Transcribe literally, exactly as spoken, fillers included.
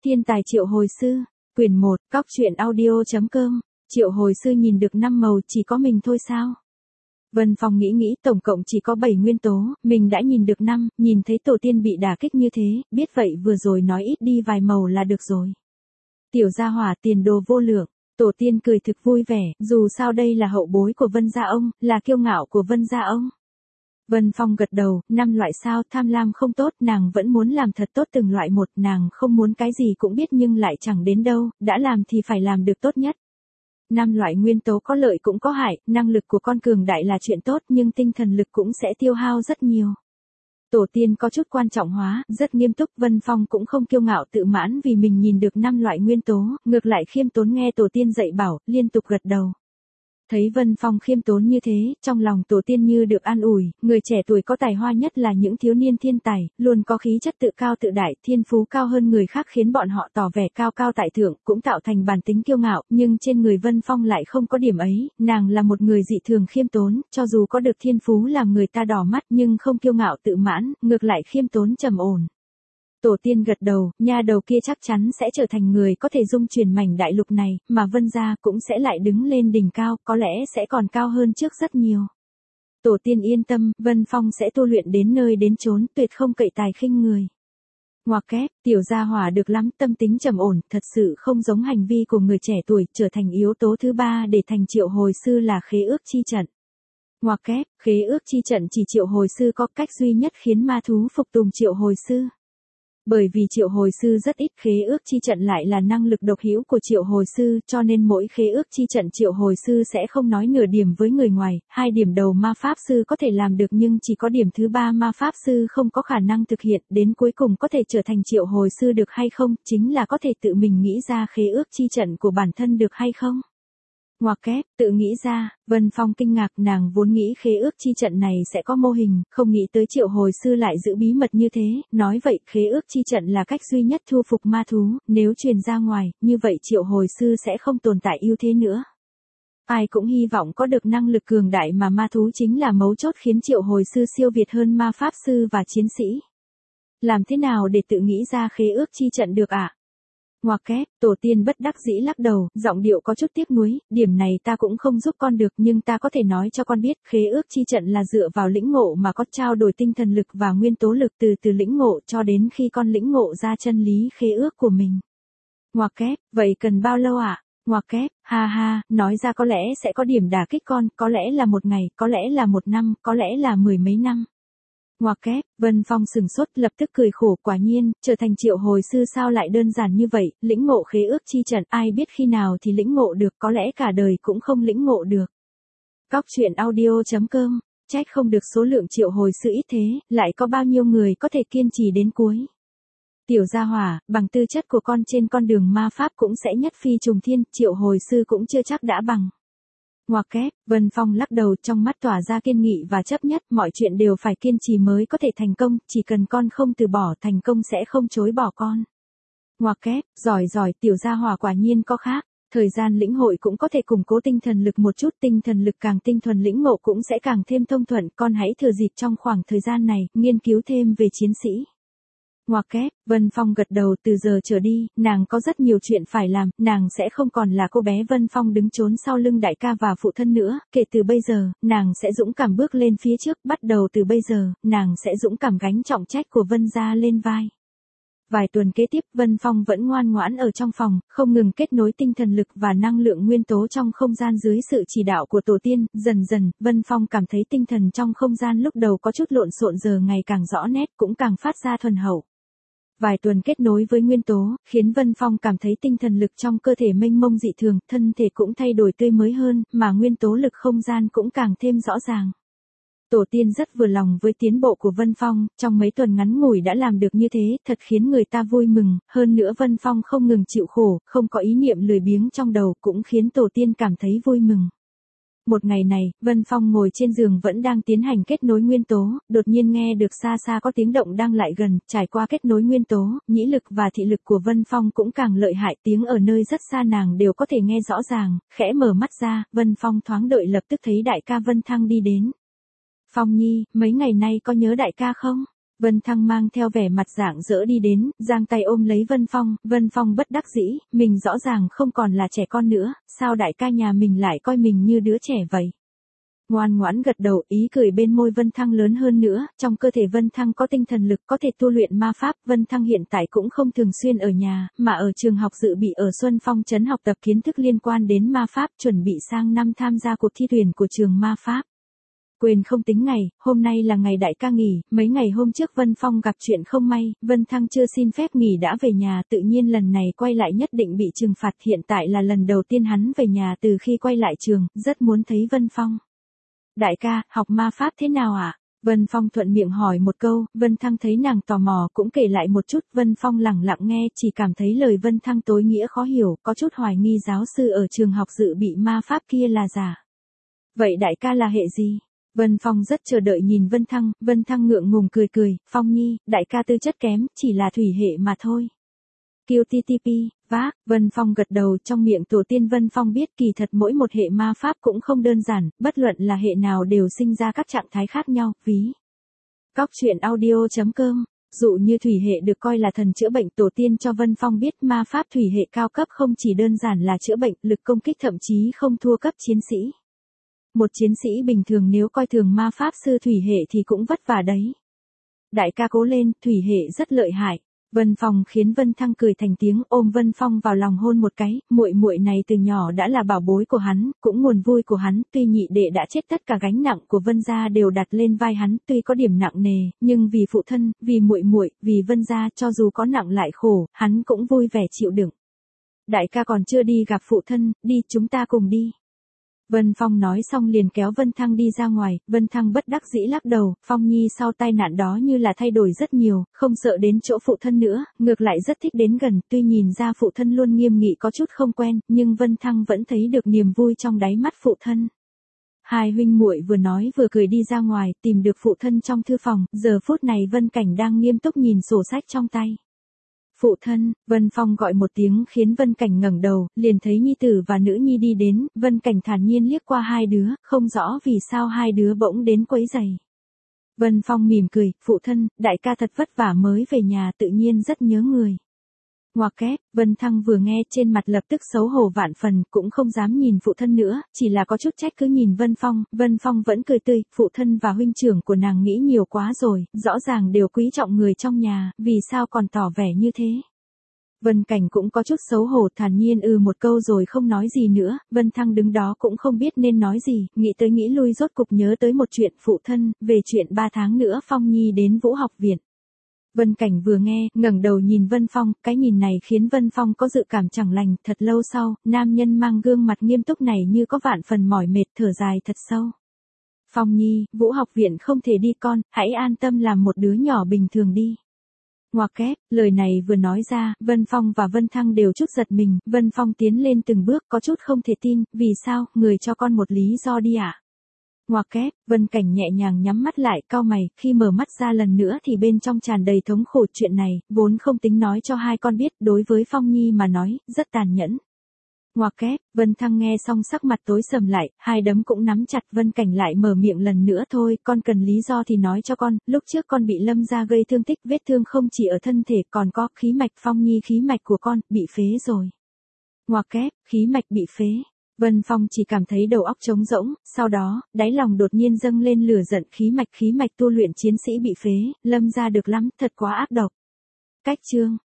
Thiên tài triệu hồi sư, quyển một, cóc truyện audio.com, triệu hồi sư nhìn được năm màu chỉ có mình thôi sao? Vân Phong nghĩ nghĩ tổng cộng chỉ có bảy nguyên tố, mình đã nhìn được năm, nhìn thấy tổ tiên bị đả kích như thế, biết vậy vừa rồi nói ít đi vài màu là được rồi. Tiểu gia hỏa tiền đồ vô lượng, tổ tiên cười thực vui vẻ, dù sao đây là hậu bối của Vân gia ông, là kiêu ngạo của Vân gia ông. Vân Phong gật đầu, năm loại sao tham lam không tốt, nàng vẫn muốn làm thật tốt từng loại một, nàng không muốn cái gì cũng biết nhưng lại chẳng đến đâu, đã làm thì phải làm được tốt nhất. Năm loại nguyên tố có lợi cũng có hại, năng lực của con cường đại là chuyện tốt nhưng tinh thần lực cũng sẽ tiêu hao rất nhiều. Tổ tiên có chút quan trọng hóa, rất nghiêm túc, Vân Phong cũng không kiêu ngạo tự mãn vì mình nhìn được năm loại nguyên tố, ngược lại khiêm tốn nghe tổ tiên dạy bảo, liên tục gật đầu. Thấy Vân Phong khiêm tốn như thế, trong lòng tổ tiên như được an ủi, người trẻ tuổi có tài hoa nhất là những thiếu niên thiên tài, luôn có khí chất tự cao tự đại, thiên phú cao hơn người khác khiến bọn họ tỏ vẻ cao cao tại thượng, cũng tạo thành bản tính kiêu ngạo, nhưng trên người Vân Phong lại không có điểm ấy, nàng là một người dị thường khiêm tốn, cho dù có được thiên phú làm người ta đỏ mắt nhưng không kiêu ngạo tự mãn, ngược lại khiêm tốn trầm ổn. Tổ tiên gật đầu, nha đầu kia chắc chắn sẽ trở thành người có thể dung chuyển mảnh đại lục này, mà Vân gia cũng sẽ lại đứng lên đỉnh cao, có lẽ sẽ còn cao hơn trước rất nhiều. Tổ tiên yên tâm, Vân Phong sẽ tu luyện đến nơi đến chốn, tuyệt không cậy tài khinh người. Ngoặc kép, tiểu gia hỏa được lắm, tâm tính trầm ổn, thật sự không giống hành vi của người trẻ tuổi, trở thành yếu tố thứ ba để thành triệu hồi sư là khế ước chi trận. Ngoặc kép, khế ước chi trận chỉ triệu hồi sư có cách duy nhất khiến ma thú phục tùng triệu hồi sư. Bởi vì triệu hồi sư rất ít, khế ước chi trận lại là năng lực độc hữu của triệu hồi sư, cho nên mỗi khế ước chi trận triệu hồi sư sẽ không nói nửa điểm với người ngoài, hai điểm đầu ma pháp sư có thể làm được nhưng chỉ có điểm thứ ba ma pháp sư không có khả năng thực hiện, đến cuối cùng có thể trở thành triệu hồi sư được hay không, chính là có thể tự mình nghĩ ra khế ước chi trận của bản thân được hay không. Ngoặc kép, tự nghĩ ra, Vân Phong kinh ngạc, nàng vốn nghĩ khế ước chi trận này sẽ có mô hình, không nghĩ tới triệu hồi sư lại giữ bí mật như thế, nói vậy khế ước chi trận là cách duy nhất thu phục ma thú, nếu truyền ra ngoài, như vậy triệu hồi sư sẽ không tồn tại ưu thế nữa. Ai cũng hy vọng có được năng lực cường đại mà ma thú chính là mấu chốt khiến triệu hồi sư siêu việt hơn ma pháp sư và chiến sĩ. Làm thế nào để tự nghĩ ra khế ước chi trận được ạ? À? Ngoặc kép, tổ tiên bất đắc dĩ lắc đầu, giọng điệu có chút tiếc nuối, điểm này ta cũng không giúp con được nhưng ta có thể nói cho con biết, khế ước chi trận là dựa vào lĩnh ngộ mà có trao đổi tinh thần lực và nguyên tố lực từ từ lĩnh ngộ cho đến khi con lĩnh ngộ ra chân lý khế ước của mình. Ngoặc kép, vậy cần bao lâu ạ? À? Ngoặc kép, ha ha, nói ra có lẽ sẽ có điểm đả kích con, có lẽ là một ngày, có lẽ là một năm, có lẽ là mười mấy năm. Ngoặc kép, Vân Phong sừng sốt lập tức cười khổ, quả nhiên, trở thành triệu hồi sư sao lại đơn giản như vậy, lĩnh ngộ khế ước chi trận ai biết khi nào thì lĩnh ngộ được, có lẽ cả đời cũng không lĩnh ngộ được. Cóc truyện audio.com, trách không được số lượng triệu hồi sư ít thế, lại có bao nhiêu người có thể kiên trì đến cuối. Tiểu gia hỏa, bằng tư chất của con trên con đường ma pháp cũng sẽ nhất phi trùng thiên, triệu hồi sư cũng chưa chắc đã bằng. Ngoặc kép, Vân Phong lắc đầu, trong mắt tỏa ra kiên nghị và chấp nhất, mọi chuyện đều phải kiên trì mới có thể thành công, chỉ cần con không từ bỏ, thành công sẽ không chối bỏ con. Ngoặc kép, giỏi giỏi, tiểu gia hỏa quả nhiên có khác, thời gian lĩnh hội cũng có thể củng cố tinh thần lực một chút, tinh thần lực càng tinh thuần lĩnh ngộ cũng sẽ càng thêm thông thuận, con hãy thừa dịp trong khoảng thời gian này, nghiên cứu thêm về chiến sĩ. Ngoặc kép, Vân Phong gật đầu, từ giờ trở đi, nàng có rất nhiều chuyện phải làm, nàng sẽ không còn là cô bé Vân Phong đứng trốn sau lưng đại ca và phụ thân nữa, kể từ bây giờ, nàng sẽ dũng cảm bước lên phía trước, bắt đầu từ bây giờ, nàng sẽ dũng cảm gánh trọng trách của Vân gia lên vai. Vài tuần kế tiếp, Vân Phong vẫn ngoan ngoãn ở trong phòng, không ngừng kết nối tinh thần lực và năng lượng nguyên tố trong không gian dưới sự chỉ đạo của tổ tiên, dần dần, Vân Phong cảm thấy tinh thần trong không gian lúc đầu có chút lộn xộn giờ ngày càng rõ nét, cũng càng phát ra thuần hậu. Vài tuần kết nối với nguyên tố, khiến Vân Phong cảm thấy tinh thần lực trong cơ thể mênh mông dị thường, thân thể cũng thay đổi tươi mới hơn, mà nguyên tố lực không gian cũng càng thêm rõ ràng. Tổ tiên rất vừa lòng với tiến bộ của Vân Phong, trong mấy tuần ngắn ngủi đã làm được như thế, thật khiến người ta vui mừng, hơn nữa Vân Phong không ngừng chịu khổ, không có ý niệm lười biếng trong đầu, cũng khiến tổ tiên cảm thấy vui mừng. Một ngày này, Vân Phong ngồi trên giường vẫn đang tiến hành kết nối nguyên tố, đột nhiên nghe được xa xa có tiếng động đang lại gần, trải qua kết nối nguyên tố, nhĩ lực và thị lực của Vân Phong cũng càng lợi hại, tiếng ở nơi rất xa nàng đều có thể nghe rõ ràng, khẽ mở mắt ra, Vân Phong thoáng đợi lập tức thấy đại ca Vân Thăng đi đến. Phong Nhi, mấy ngày nay có nhớ đại ca không? Vân Thăng mang theo vẻ mặt rạng rỡ đi đến, giang tay ôm lấy Vân Phong, Vân Phong bất đắc dĩ, mình rõ ràng không còn là trẻ con nữa, sao đại ca nhà mình lại coi mình như đứa trẻ vậy. Ngoan ngoãn gật đầu, ý cười bên môi Vân Thăng lớn hơn nữa, trong cơ thể Vân Thăng có tinh thần lực có thể tu luyện ma pháp, Vân Thăng hiện tại cũng không thường xuyên ở nhà, mà ở trường học dự bị ở Xuân Phong trấn học tập kiến thức liên quan đến ma pháp, chuẩn bị sang năm tham gia cuộc thi tuyển của trường ma pháp. Quên không tính ngày, hôm nay là ngày đại ca nghỉ, mấy ngày hôm trước Vân Phong gặp chuyện không may, Vân Thăng chưa xin phép nghỉ đã về nhà, tự nhiên lần này quay lại nhất định bị trừng phạt, hiện tại là lần đầu tiên hắn về nhà từ khi quay lại trường, rất muốn thấy Vân Phong. Đại ca, học ma pháp thế nào ạ? À? Vân Phong thuận miệng hỏi một câu, Vân Thăng thấy nàng tò mò cũng kể lại một chút, Vân Phong lẳng lặng nghe, chỉ cảm thấy lời Vân Thăng tối nghĩa khó hiểu, có chút hoài nghi giáo sư ở trường học dự bị ma pháp kia là giả. Vậy đại ca là hệ gì? Vân Phong rất chờ đợi nhìn Vân Thăng, Vân Thăng ngượng ngùng cười cười, Phong nhi, đại ca tư chất kém, chỉ là thủy hệ mà thôi. Kiêu ti ti pi, vác, Vân Phong gật đầu, trong miệng tổ tiên Vân Phong biết kỳ thật mỗi một hệ ma pháp cũng không đơn giản, bất luận là hệ nào đều sinh ra các trạng thái khác nhau, ví. Cóc truyện audio chấm com, dụ như thủy hệ được coi là thần chữa bệnh, tổ tiên cho Vân Phong biết ma pháp thủy hệ cao cấp không chỉ đơn giản là chữa bệnh, lực công kích thậm chí không thua cấp chiến sĩ. Một chiến sĩ bình thường nếu coi thường ma pháp sư thủy hệ thì cũng vất vả đấy. Đại ca cố lên, thủy hệ rất lợi hại. Vân Phong khiến Vân Thăng cười thành tiếng, ôm Vân Phong vào lòng hôn một cái, muội muội này từ nhỏ đã là bảo bối của hắn, cũng nguồn vui của hắn, tuy nhị đệ đã chết tất cả gánh nặng của Vân gia đều đặt lên vai hắn, tuy có điểm nặng nề, nhưng vì phụ thân, vì muội muội, vì Vân gia, cho dù có nặng lại khổ, hắn cũng vui vẻ chịu đựng. Đại ca còn chưa đi gặp phụ thân, đi chúng ta cùng đi. Vân Phong nói xong liền kéo Vân Thăng đi ra ngoài, Vân Thăng bất đắc dĩ lắc đầu, Phong nhi sau tai nạn đó như là thay đổi rất nhiều, không sợ đến chỗ phụ thân nữa, ngược lại rất thích đến gần, tuy nhìn ra phụ thân luôn nghiêm nghị có chút không quen, nhưng Vân Thăng vẫn thấy được niềm vui trong đáy mắt phụ thân. Hai huynh muội vừa nói vừa cười đi ra ngoài, tìm được phụ thân trong thư phòng, giờ phút này Vân Cảnh đang nghiêm túc nhìn sổ sách trong tay. Phụ thân, Vân Phong gọi một tiếng khiến Vân Cảnh ngẩng đầu, liền thấy nhi tử và nữ nhi đi đến, Vân Cảnh thản nhiên liếc qua hai đứa, không rõ vì sao hai đứa bỗng đến quấy rầy. Vân Phong mỉm cười, phụ thân, đại ca thật vất vả mới về nhà tự nhiên rất nhớ người. Ngoặc kép, Vân Thăng vừa nghe trên mặt lập tức xấu hổ vạn phần, cũng không dám nhìn phụ thân nữa, chỉ là có chút trách cứ nhìn Vân Phong, Vân Phong vẫn cười tươi, phụ thân và huynh trưởng của nàng nghĩ nhiều quá rồi, rõ ràng đều quý trọng người trong nhà, vì sao còn tỏ vẻ như thế. Vân Cảnh cũng có chút xấu hổ, thản nhiên ừ một câu rồi không nói gì nữa, Vân Thăng đứng đó cũng không biết nên nói gì, nghĩ tới nghĩ lui rốt cục nhớ tới một chuyện, phụ thân, về chuyện ba tháng nữa Phong Nhi đến Vũ học viện. Vân Cảnh vừa nghe, ngẩng đầu nhìn Vân Phong, cái nhìn này khiến Vân Phong có dự cảm chẳng lành, thật lâu sau, nam nhân mang gương mặt nghiêm túc này như có vạn phần mỏi mệt thở dài thật sâu. Phong Nhi, Vũ học viện không thể đi con, hãy an tâm làm một đứa nhỏ bình thường đi. Ngoặc kép, lời này vừa nói ra, Vân Phong và Vân Thăng đều chút giật mình, Vân Phong tiến lên từng bước có chút không thể tin, vì sao, người cho con một lý do đi ạ. À? Ngoặc kép, Vân Cảnh nhẹ nhàng nhắm mắt lại, cau mày, khi mở mắt ra lần nữa thì bên trong tràn đầy thống khổ, chuyện này, vốn không tính nói cho hai con biết, đối với Phong Nhi mà nói, rất tàn nhẫn. Ngoặc kép, Vân Thăng nghe xong sắc mặt tối sầm lại, hai đấm cũng nắm chặt, Vân Cảnh lại mở miệng lần nữa thôi, con cần lý do thì nói cho con, lúc trước con bị Lâm gia gây thương tích, vết thương không chỉ ở thân thể còn có khí mạch, Phong Nhi khí mạch của con, bị phế rồi. Ngoặc kép, khí mạch bị phế. Vân Phong chỉ cảm thấy đầu óc trống rỗng, sau đó, đáy lòng đột nhiên dâng lên lửa giận, khí mạch khí mạch tu luyện chiến sĩ bị phế, Lâm gia được lắm, thật quá ác độc. Cách chương